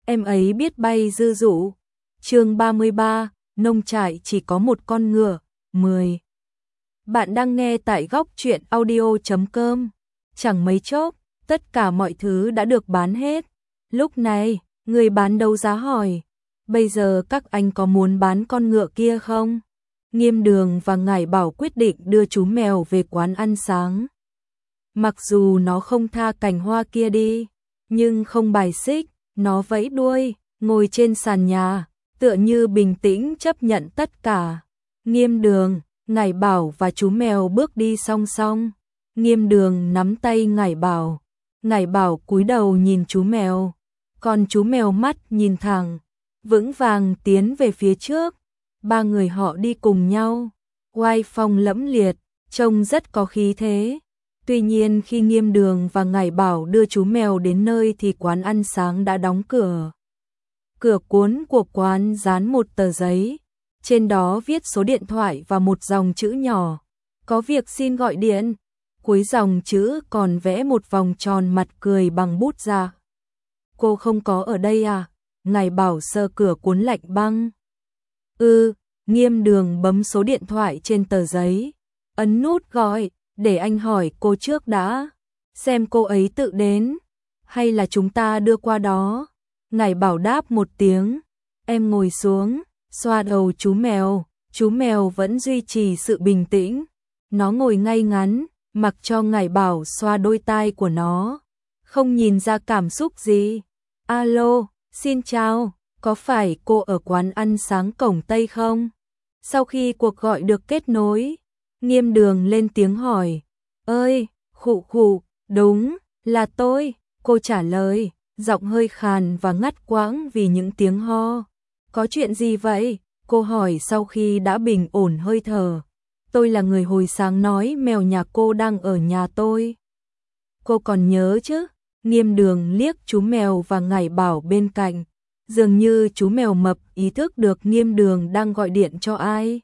em ấy biết bay dư dụ. Chương 33, nông trại chỉ có một con ngựa, 10. Bạn đang nghe tại góc truyện audio.com. Chẳng mấy chốc, tất cả mọi thứ đã được bán hết. Lúc này, người bán đấu giá hỏi, bây giờ các anh có muốn bán con ngựa kia không? Nghiêm Đường và Ngải Bảo quyết định đưa chú mèo về quán ăn sáng. Mặc dù nó không tha cành hoa kia đi, nhưng không bài xích, nó vẫy đuôi, ngồi trên sàn nhà, tựa như bình tĩnh chấp nhận tất cả. Nghiêm Đường, Ngải Bảo và chú mèo bước đi song song. Nghiêm Đường nắm tay Ngải Bảo. Ngải Bảo cúi đầu nhìn chú mèo, còn chú mèo mắt nhìn thẳng, vững vàng tiến về phía trước. Ba người họ đi cùng nhau, oai phong lẫm liệt, trông rất có khí thế. Tuy nhiên khi Nghiêm Đường và Ngải Bảo đưa chú mèo đến nơi thì quán ăn sáng đã đóng cửa. Cửa cuốn của quán dán một tờ giấy, trên đó viết số điện thoại và một dòng chữ nhỏ, có việc xin gọi điện. Cuối dòng chữ còn vẽ một vòng tròn mặt cười bằng bút ra. Cô không có ở đây à? Ngải Bảo sờ cửa cuốn lạnh băng. Nghiêm Đường bấm số điện thoại trên tờ giấy, ấn nút gọi, để anh hỏi cô trước đã, xem cô ấy tự đến, hay là chúng ta đưa qua đó. Ngải Bảo đáp một tiếng, em ngồi xuống, xoa đầu chú mèo vẫn duy trì sự bình tĩnh, nó ngồi ngay ngắn, mặc cho Ngải Bảo xoa đôi tai của nó, không nhìn ra cảm xúc gì. Alo, xin chào, có phải cô ở quán ăn sáng cổng Tây không? Sau khi cuộc gọi được kết nối, Nghiêm Đường lên tiếng hỏi, ơi, khụ, đúng, là tôi, cô trả lời, giọng hơi khàn và ngắt quãng vì những tiếng ho. Có chuyện gì vậy? Cô hỏi sau khi đã bình ổn hơi thở. Tôi là người hồi sáng nói mèo nhà cô đang ở nhà tôi. Cô còn nhớ chứ? Nghiêm Đường liếc chú mèo và Ngải Bảo bên cạnh. Dường như chú mèo mập ý thức được Nghiêm Đường đang gọi điện cho ai.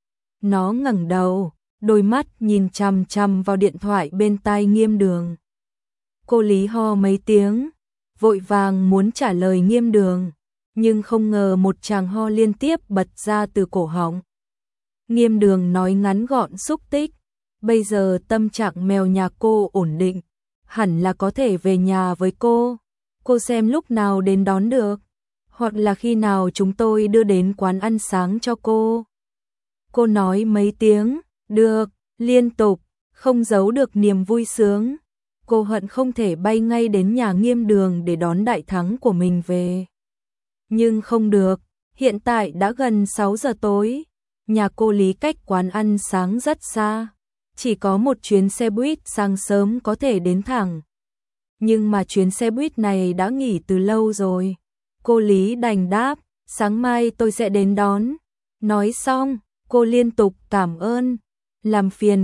Nó ngẩng đầu, đôi mắt nhìn chằm chằm vào điện thoại bên tai Nghiêm Đường. Cô Lý ho mấy tiếng, vội vàng muốn trả lời Nghiêm Đường, nhưng không ngờ một tràng ho liên tiếp bật ra từ cổ họng. Nghiêm Đường nói ngắn gọn xúc tích, bây giờ tâm trạng mèo nhà cô ổn định, hẳn là có thể về nhà với cô. Cô xem lúc nào đến đón được, hoặc là khi nào chúng tôi đưa đến quán ăn sáng cho cô. Cô nói mấy tiếng, được, liên tục, không giấu được niềm vui sướng. Cô hận không thể bay ngay đến nhà Nghiêm Đường để đón đại thắng của mình về. Nhưng không được, hiện tại đã gần 6 giờ tối. Nhà cô Lý cách quán ăn sáng rất xa, chỉ có một chuyến xe buýt sáng sớm có thể đến thẳng. Nhưng mà chuyến xe buýt này đã nghỉ từ lâu rồi. Cô Lý đành đáp, sáng mai tôi sẽ đến đón. Nói xong, cô liên tục cảm ơn. Làm phiền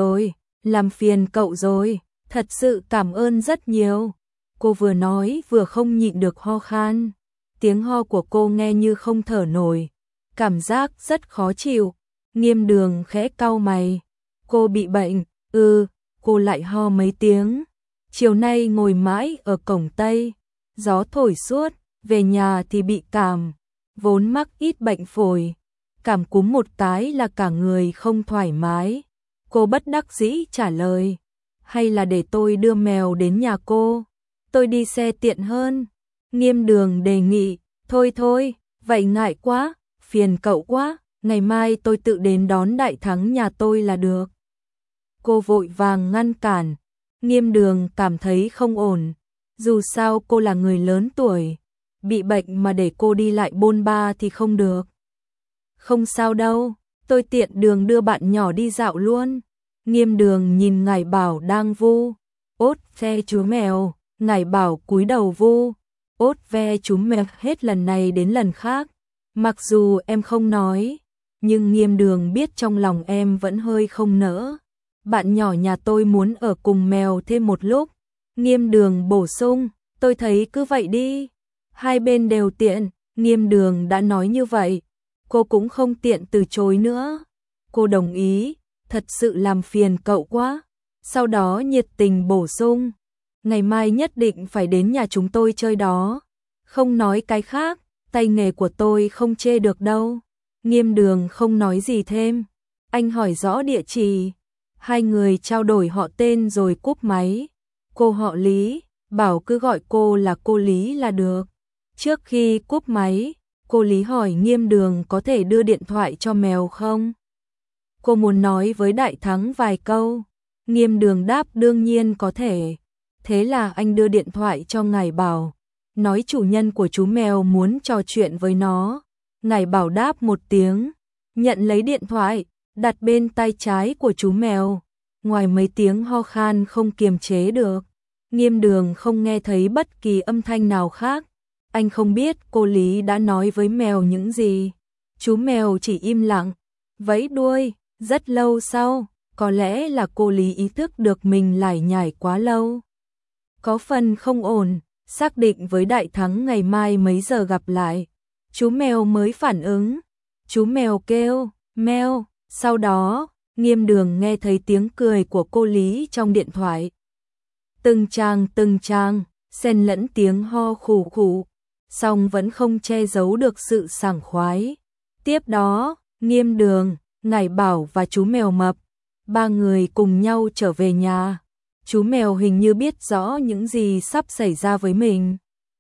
cậu rồi, thật sự cảm ơn rất nhiều. Cô vừa nói vừa không nhịn được ho khan. Tiếng ho của cô nghe như không thở nổi, cảm giác rất khó chịu. Nghiêm Đường khẽ cau mày. Cô bị bệnh? Cô lại ho mấy tiếng. Chiều nay ngồi mãi ở cổng Tây, gió thổi suốt, về nhà thì bị cảm, vốn mắc ít bệnh phổi. Cảm cúm một cái là cả người không thoải mái. Cô bất đắc dĩ trả lời, hay là để tôi đưa mèo đến nhà cô, tôi đi xe tiện hơn. Nghiêm Đường đề nghị, thôi, vậy ngại quá, phiền cậu quá, ngày mai tôi tự đến đón đại thắng nhà tôi là được. Cô vội vàng ngăn cản. Nghiêm Đường cảm thấy không ổn, dù sao cô là người lớn tuổi, bị bệnh mà để cô đi lại bôn ba thì không được. Không sao đâu, tôi tiện đường đưa bạn nhỏ đi dạo luôn. Nghiêm Đường nhìn Ngải Bảo đang vu ốt ve chú mèo, Ngải Bảo cúi đầu vu ốt ve chú mèo hết lần này đến lần khác. Mặc dù em không nói, nhưng Nghiêm Đường biết trong lòng em vẫn hơi không nỡ. Bạn nhỏ nhà tôi muốn ở cùng mèo thêm một lúc. Nghiêm Đường bổ sung, tôi thấy cứ vậy đi, hai bên đều tiện. Nghiêm Đường đã nói như vậy, cô cũng không tiện từ chối nữa. Cô đồng ý, thật sự làm phiền cậu quá. Sau đó nhiệt tình bổ sung, ngày mai nhất định phải đến nhà chúng tôi chơi đó. Không nói cái khác, tay nghề của tôi không chê được đâu. Nghiêm Đường không nói gì thêm. Anh hỏi rõ địa chỉ. Hai người trao đổi họ tên rồi cúp máy. Cô họ Lý, bảo cứ gọi cô là cô Lý là được. Trước khi cúp máy, cô Lý hỏi Nghiêm Đường có thể đưa điện thoại cho mèo không? Cô muốn nói với Đại Thắng vài câu. Nghiêm Đường đáp đương nhiên có thể. Thế là anh đưa điện thoại cho Ngải Bảo, nói chủ nhân của chú mèo muốn trò chuyện với nó. Ngải Bảo đáp một tiếng, nhận lấy điện thoại, đặt bên tay trái của chú mèo. Ngoài mấy tiếng ho khan không kiềm chế được, Nghiêm Đường không nghe thấy bất kỳ âm thanh nào khác. Anh không biết cô Lý đã nói với mèo những gì. Chú mèo chỉ im lặng, vẫy đuôi. Rất lâu sau, có lẽ là cô Lý ý thức được mình lải nhải quá lâu. Có phần không ổn, xác định với Đại Thắng ngày mai mấy giờ gặp lại. Chú mèo mới phản ứng. Chú mèo kêu, meo. Sau đó, Nghiêm Đường nghe thấy tiếng cười của cô Lý trong điện thoại. Từng tràng, xen lẫn tiếng ho khủ khủ, song vẫn không che giấu được sự sảng khoái. Tiếp đó, Nghiêm Đường, Ngải Bảo và chú mèo mập, ba người cùng nhau trở về nhà. Chú mèo hình như biết rõ những gì sắp xảy ra với mình.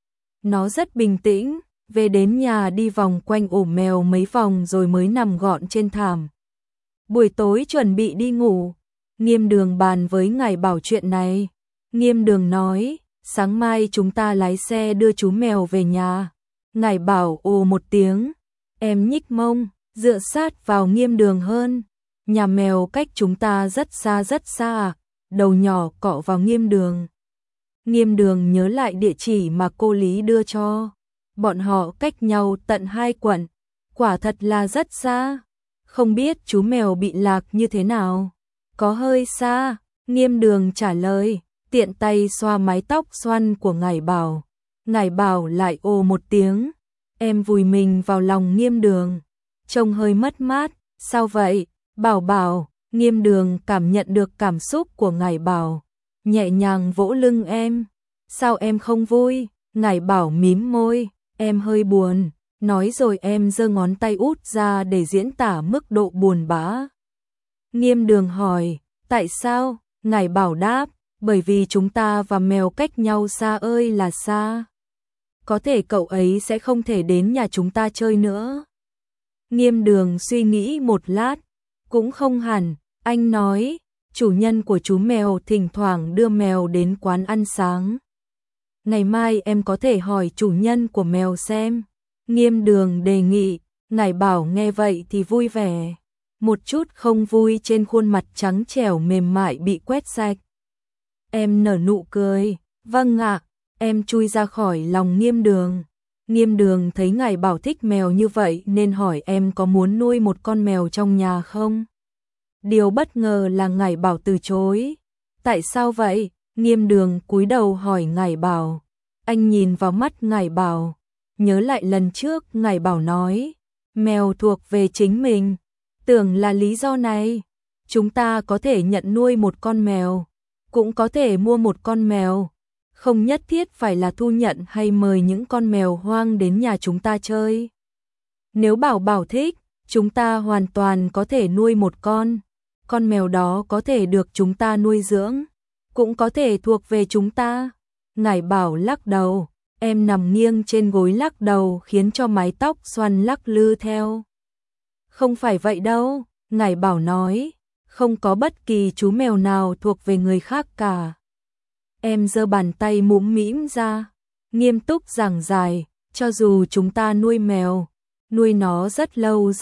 Nó rất bình tĩnh, về đến nhà đi vòng quanh ổ mèo mấy vòng rồi mới nằm gọn trên thảm. Buổi tối chuẩn bị đi ngủ, Nghiêm Đường bàn với Ngải Bảo chuyện này. Nghiêm Đường nói, sáng mai chúng ta lái xe đưa chú mèo về nhà. Ngải Bảo ồ một tiếng, em nhích mông, dựa sát vào Nghiêm Đường hơn. Nhà mèo cách chúng ta rất xa, đầu nhỏ cọ vào Nghiêm Đường. Nghiêm Đường nhớ lại địa chỉ mà cô Lý đưa cho. Bọn họ cách nhau tận 2 quận, quả thật là rất xa. Không biết chú mèo bị lạc như thế nào. Có hơi xa, Nghiêm Đường trả lời, tiện tay xoa mái tóc xoăn của Ngải Bảo. Ngải Bảo lại ồ một tiếng, em vùi mình vào lòng Nghiêm Đường, trông hơi mất mát. Sao vậy, Bảo Bảo? Nghiêm Đường cảm nhận được cảm xúc của Ngải Bảo, nhẹ nhàng vỗ lưng em. Sao em không vui? Ngải Bảo mím môi, em hơi buồn. Nói rồi em giơ ngón tay út ra để diễn tả mức độ buồn bã. Nghiêm Đường hỏi, tại sao? Ngải Bảo đáp, bởi vì chúng ta và mèo cách nhau xa ơi là xa. Có thể cậu ấy sẽ không thể đến nhà chúng ta chơi nữa. Nghiêm Đường suy nghĩ một lát, cũng không hẳn. Anh nói, chủ nhân của chú mèo thỉnh thoảng đưa mèo đến quán ăn sáng. Ngày mai em có thể hỏi chủ nhân của mèo xem. Nghiêm Đường đề nghị. Ngải Bảo nghe vậy thì vui vẻ. Một chút không vui trên khuôn mặt trắng trẻo mềm mại bị quét sạch. Em nở nụ cười. Vâng ạ. Em chui ra khỏi lòng Nghiêm Đường. Nghiêm Đường thấy Ngải Bảo thích mèo như vậy nên hỏi em có muốn nuôi một con mèo trong nhà không? Điều bất ngờ là Ngải Bảo từ chối. Tại sao vậy? Nghiêm Đường cúi đầu hỏi Ngải Bảo. Anh nhìn vào mắt Ngải Bảo, nhớ lại lần trước Ngải Bảo nói, mèo thuộc về chính mình. Tưởng là lý do này. Chúng ta có thể nhận nuôi một con mèo, cũng có thể mua một con mèo. Không nhất thiết phải là thu nhận hay mời những con mèo hoang đến nhà chúng ta chơi. Nếu Bảo Bảo thích, chúng ta hoàn toàn có thể nuôi một con. Con mèo đó có thể được chúng ta nuôi dưỡng, cũng có thể thuộc về chúng ta. Ngải Bảo lắc đầu, em nằm nghiêng trên gối lắc đầu khiến cho mái tóc xoăn lắc lư theo. Không phải vậy đâu, Ngải Bảo nói, không có bất kỳ chú mèo nào thuộc về người khác cả. Em giơ bàn tay mũm mĩm ra, nghiêm túc giảng giải, cho dù chúng ta nuôi mèo, nuôi nó rất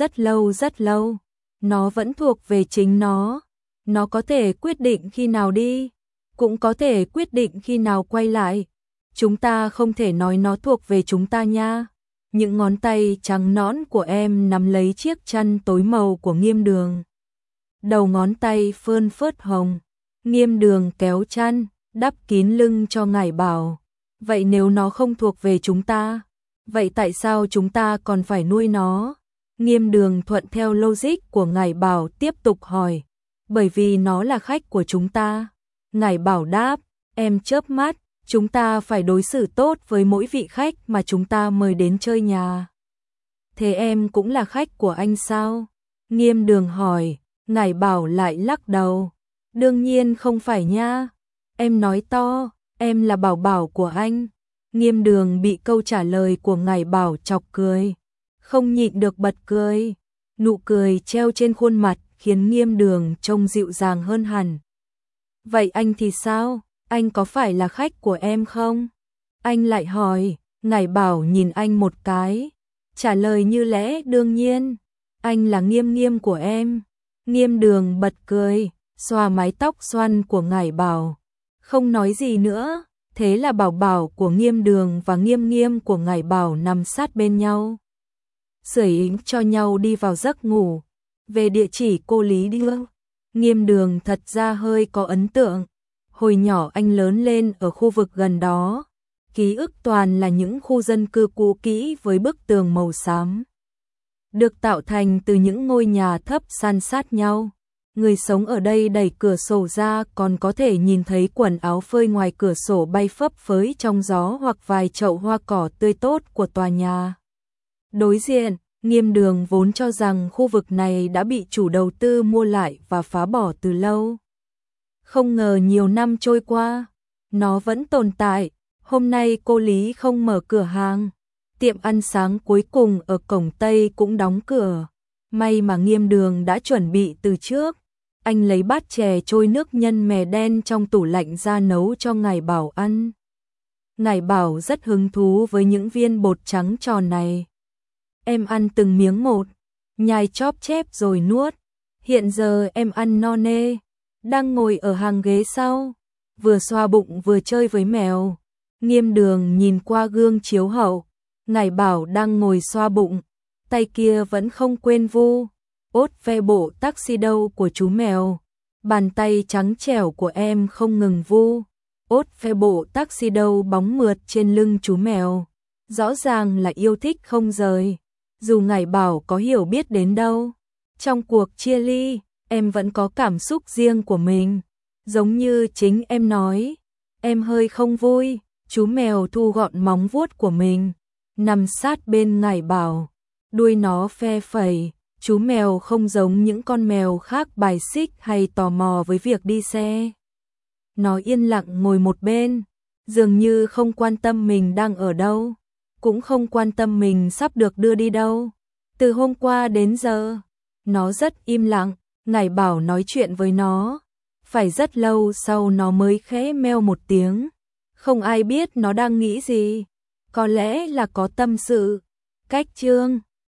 lâu, nó vẫn thuộc về chính nó. Nó có thể quyết định khi nào đi, cũng có thể quyết định khi nào quay lại. Chúng ta không thể nói nó thuộc về chúng ta nha. Những ngón tay trắng nõn của em nắm lấy chiếc chăn tối màu của Nghiêm Đường. Đầu ngón tay phơn phớt hồng. Nghiêm Đường kéo chăn, đắp kín lưng cho Ngải Bảo. Vậy nếu nó không thuộc về chúng ta, vậy tại sao chúng ta còn phải nuôi nó? Nghiêm Đường thuận theo logic của Ngải Bảo tiếp tục hỏi. Bởi vì nó là khách của chúng ta. Ngải Bảo đáp, em chớp mắt, chúng ta phải đối xử tốt với mỗi vị khách mà chúng ta mời đến chơi nhà. Thế em cũng là khách của anh sao? Nghiêm Đường hỏi. Ngải Bảo lại lắc đầu. Đương nhiên không phải nha. Em nói to, em là bảo bảo của anh. Nghiêm Đường bị câu trả lời của Ngải Bảo chọc cười. Không nhịn được bật cười. Nụ cười treo trên khuôn mặt khiến Nghiêm Đường trông dịu dàng hơn hẳn. Vậy anh thì sao? Anh có phải là khách của em không? Anh lại hỏi. Ngải Bảo nhìn anh một cái. Trả lời như lẽ đương nhiên. Anh là Nghiêm Nghiêm của em. Nghiêm Đường bật cười, xoa mái tóc xoăn của Ngải Bảo. Không nói gì nữa. Thế là Bảo Bảo của Nghiêm Đường và Nghiêm Nghiêm của Ngải Bảo nằm sát bên nhau, sưởi ấm cho nhau đi vào giấc ngủ. Về địa chỉ cô Lý đưa, Nghiêm Đường thật ra hơi có ấn tượng. Hồi nhỏ anh lớn lên ở khu vực gần đó, ký ức toàn là những khu dân cư cũ kỹ với bức tường màu xám, được tạo thành từ những ngôi nhà thấp san sát nhau. Người sống ở đây đẩy cửa sổ ra còn có thể nhìn thấy quần áo phơi ngoài cửa sổ bay phấp phới trong gió hoặc vài chậu hoa cỏ tươi tốt của tòa nhà đối diện. Nghiêm Đường vốn cho rằng khu vực này đã bị chủ đầu tư mua lại và phá bỏ từ lâu. Không ngờ nhiều năm trôi qua, nó vẫn tồn tại. Hôm nay cô Lý không mở cửa hàng. Tiệm ăn sáng cuối cùng ở cổng Tây cũng đóng cửa. May mà Nghiêm Đường đã chuẩn bị từ trước. Anh lấy bát chè trôi nước nhân mè đen trong tủ lạnh ra nấu cho Ngải Bảo ăn. Ngải Bảo rất hứng thú với những viên bột trắng tròn này. Em ăn từng miếng một, nhai chóp chép rồi nuốt. Hiện giờ em ăn no nê, đang ngồi ở hàng ghế sau, vừa xoa bụng vừa chơi với mèo. Nghiêm Đường nhìn qua gương chiếu hậu, Ngải Bảo đang ngồi xoa bụng, tay kia vẫn không quên vu ốt ve bộ taxi đâu của chú mèo. Bàn tay trắng trẻo của em không ngừng vu ốt ve bộ taxi đâu bóng mượt trên lưng chú mèo. Rõ ràng là yêu thích không rời. Dù Ngải Bảo có hiểu biết đến đâu, trong cuộc chia ly, em vẫn có cảm xúc riêng của mình. Giống như chính em nói, em hơi không vui. Chú mèo thu gọn móng vuốt của mình, nằm sát bên Ngải Bảo, đuôi nó phe phẩy. Chú mèo không giống những con mèo khác bài xích hay tò mò với việc đi xe. Nó yên lặng ngồi một bên, dường như không quan tâm mình đang ở đâu, cũng không quan tâm mình sắp được đưa đi đâu. Từ hôm qua đến giờ, nó rất im lặng. Ngải Bảo nói chuyện với nó, phải rất lâu sau nó mới khẽ meo một tiếng. Không ai biết nó đang nghĩ gì, có lẽ là có tâm sự. Cách chương